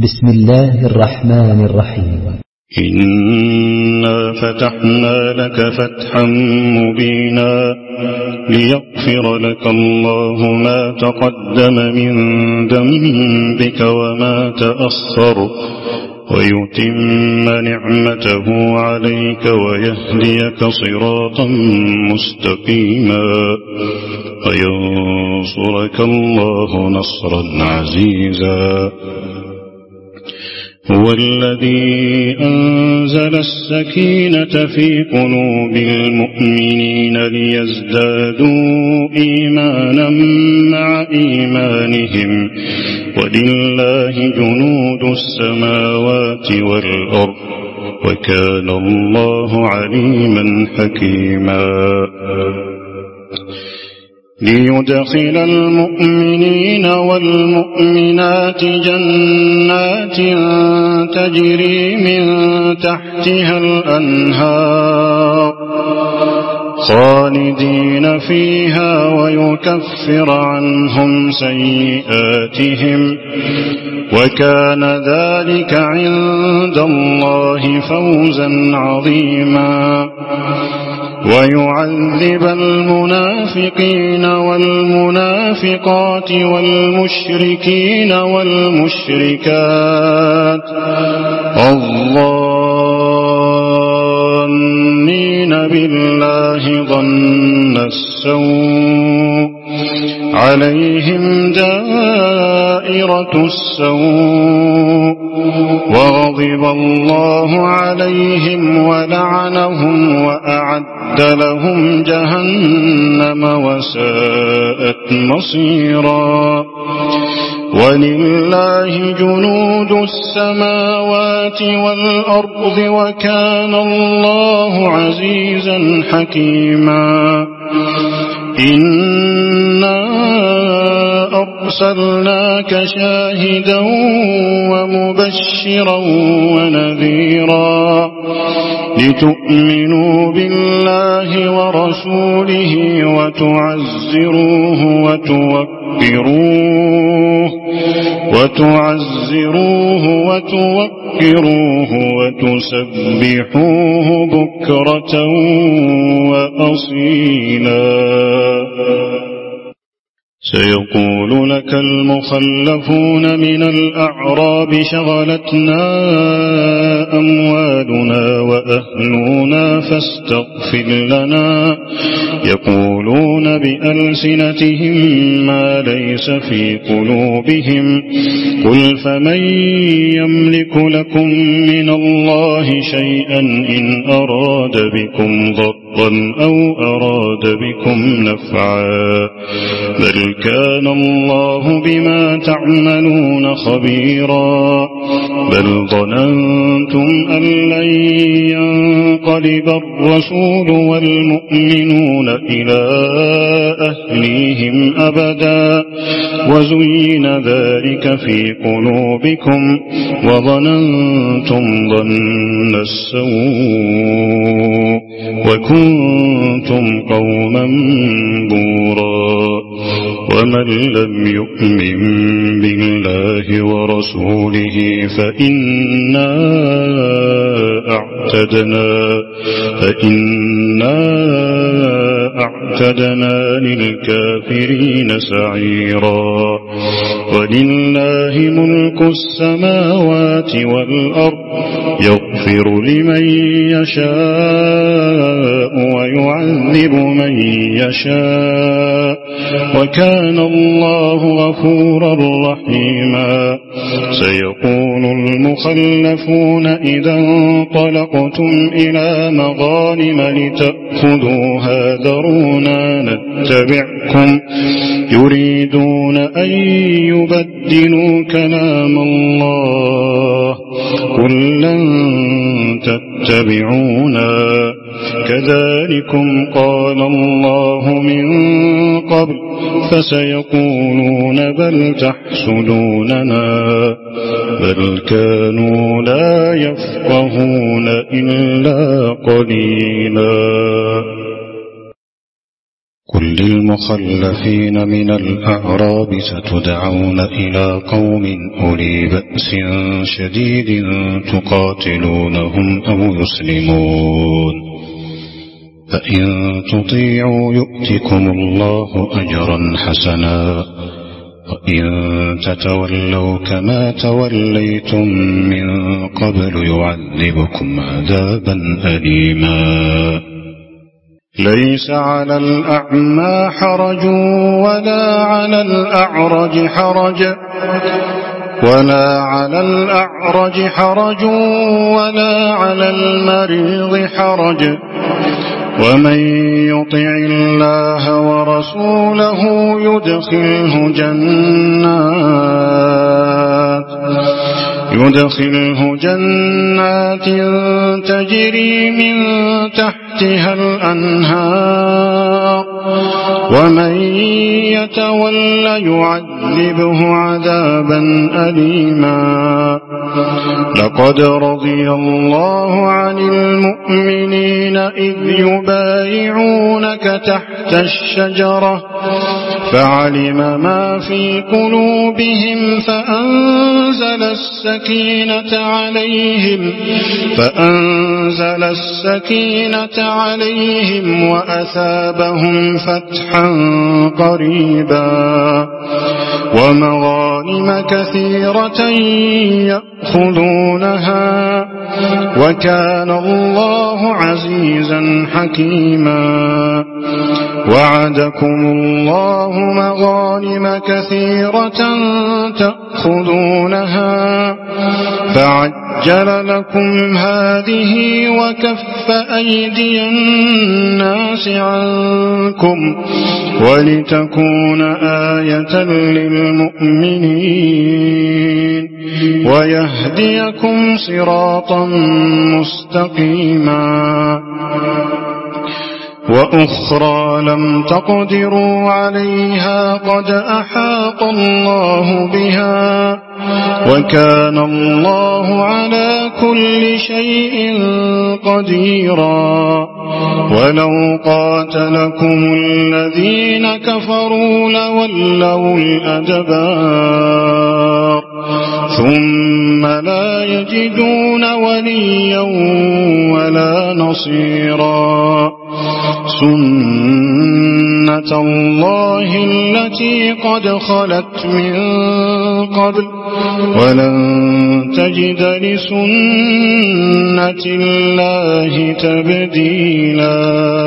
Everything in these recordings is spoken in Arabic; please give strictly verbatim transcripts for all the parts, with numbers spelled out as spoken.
بسم الله الرحمن الرحيم. إنا فتحنا لك فتحا مبينا ليغفر لك الله ما تقدم من ذنبك وما تأخر ويتم نعمته عليك ويهديك صراطا مستقيما وينصرك الله نصرا عزيزا. هو الذي أنزل السكينة في قلوب المؤمنين ليزدادوا إيمانا مع إيمانهم ولله جنود السماوات والأرض وكان الله عليما حكيما. ليدخل المؤمنين والمؤمنات جنات تجري من تحتها الأنهار خالدين فيها ويكفر عنهم سيئاتهم وكان ذلك عند الله فوزا عظيما. ويعذب المنافقين والمنافقات والمشركين والمشركات الظانين بالله ظن السوء عليهم دائرة السوء وغضب الله عليهم ولعنهم وأعد لهم جهنم وساءت مصيرا. ولله جنود السماوات والأرض وكان الله عزيزا حكيما. إنا أرسلناك شاهدا ومبشرا ونذيرا لتؤمنوا بالله ورسوله وتعزروه وتوقروه وتعزروه وتوقروه وتسبحوه بكرة وأصيلا. سيقول لك المخلفون من الأعراب شغلتنا أموالنا وأهلنا فاستغفر لنا يقولون بألسنتهم ما ليس في قلوبهم قل فمن يملك لكم من الله شيئا إن أراد بكم ضرا أو أراد بكم نفعا بل كان الله بما تعملون خبيرا. بل ظننتم أن لن ينقلب الرسول والمؤمنون إلى أهليهم أبدا وزين ذلك في قلوبكم وظننتم ظن السوء وكنتم قوما بورا. ومن لم يؤمن بالله ورسوله فإنا أعتدنا فإنا أعتدنا للكافرين سعيرا. ولله ملك السماوات والأرض يغفر لمن يشاء ويعذب من يشاء وكان الله غفورا رحيما. سيقول المخلفون إذا انطلقتم إلى مغانم لتأخذوها ذرونا نتبعكم يريدون أن يبدلوا كلام الله قل لن تتبعونا كذلكم قال الله من قبل فسيقولون بل تحسدوننا بل كانوا لا يفقهون إلا قليلا. قل للمخلفين من الأعراب ستدعون إلى قوم أولي بأس شديد تقاتلونهم أو يسلمون فإن تطيعوا يؤتكم الله أجرا حسنا وإن تتولوا كما توليتم من قبل يعذبكم عذابا أليما ليس على الأعمى حرج ولا على الأعرج حرج ولا على الأعرج حرج ولا على المريض حرج ومن يطع الله ورسوله يدخله جنات يدخله جنات تجري من تحتها الأنهار ومن يتول يعذبه عذابا أليما لقد رضي الله عن المؤمنين إذ يبايعونك تحت الشجرة فعلم ما في قلوبهم فأنزل السكينة عليهم فأنزل السكينة عليهم وأثابهم فتحا قريبا ومغانم كثيرة يأخذونها وكان الله عزيزا حكيما وعدكم الله مغانم كثيرة تأخذونها فعجل لكم هذه وكف أيدي الناس عنكم ولتكون آية للمؤمنين ويهديكم صراطا مستقيما وأخرى لم تقدروا عليها قد أحاط الله بها وكان الله على كل شيء قديرا ولو قاتلكم الذين كفروا لولوا الأدبار ثم لا يجدون وليا ولا نصيرا سنة الله التي قد خلت من قبل ولن تجد لسنة الله تبديلا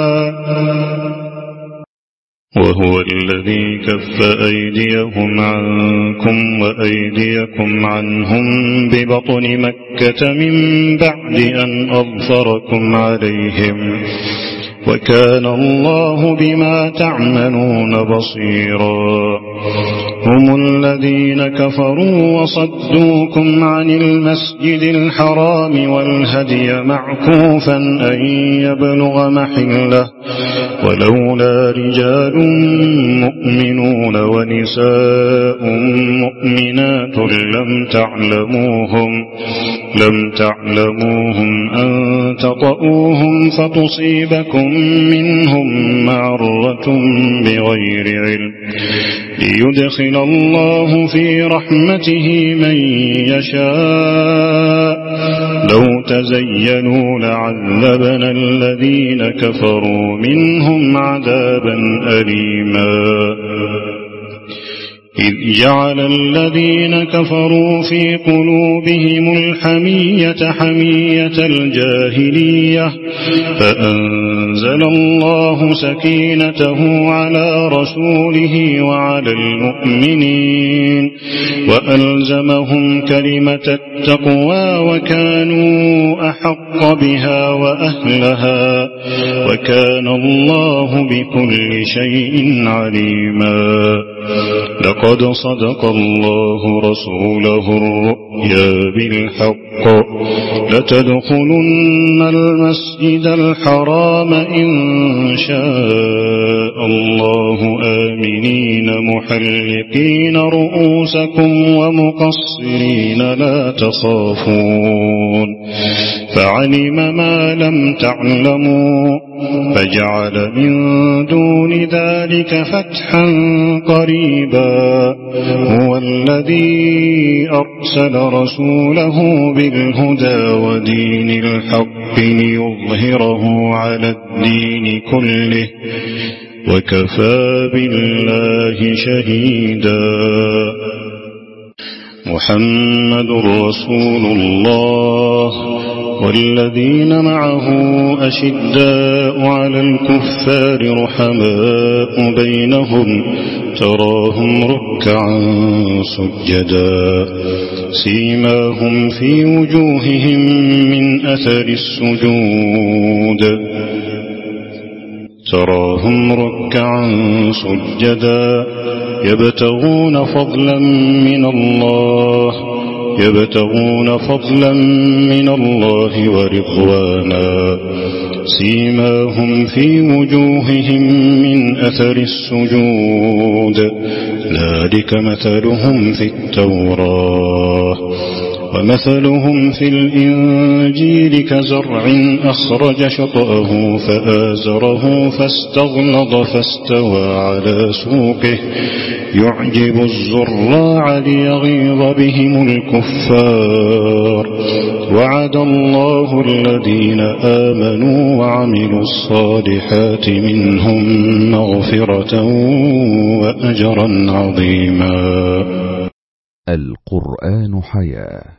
وهو الذي كف أيديهم عنكم وأيديكم عنهم ببطن مكة من بعد أن أظفركم عليهم وكان الله بما تعملون بصيرا هم الذين كفروا وصدوكم عن المسجد الحرام والهدي معكوفا أن يبلغ محله ولولا رجال مؤمنون ونساء مؤمنات لم تعلموهم لم تعلموهم أن تطؤوهم فتصيبكم منهم معرة بغير علم ليدخل الله في رحمته من يشاء لو تزينوا لعذبنا الذين كفروا منهم عذابا أليما إذ جعل الذين كفروا في قلوبهم الحمية حمية الجاهلية فأنزل الله سكينته على رسوله وعلى المؤمنين وألزمهم كلمة التقوى وكانوا أحق بها وأهلها وكان الله بكل شيء عليما لقد صدق الله رسوله الرؤيا بالحق لتدخلن المسجد الحرام إن شاء الله آمنين محلقين رؤوسكم ومقصرين لا تخافون فعلم ما لم تعلموا فجعل من دون ذلك فتحا قريبا هو الذي أرسل رسوله بالهدى ودين الحق ليظهره على الدين كله وكفى بالله شهيدا محمد رسول الله والذين معه أشداء على الكفار رحماء بينهم تراهم ركعا سجدا سيماهم في وجوههم من أثر السجود تراهم ركعا سجدا يبتغون فضلا من الله يبتغون فضلا من الله ورضوانا سيماهم في وجوههم من أثر السجود ذلك مثلهم في التوراة ومثلهم في الإنجيل كزرع أخرج شطأه فآزره فاستغلظ فاستوى على سوقه يعجب الزراع ليغيظ بهم الكفار وعد الله الذين آمنوا وعملوا الصالحات منهم مغفرة وأجرا عظيما. القرآن حياة.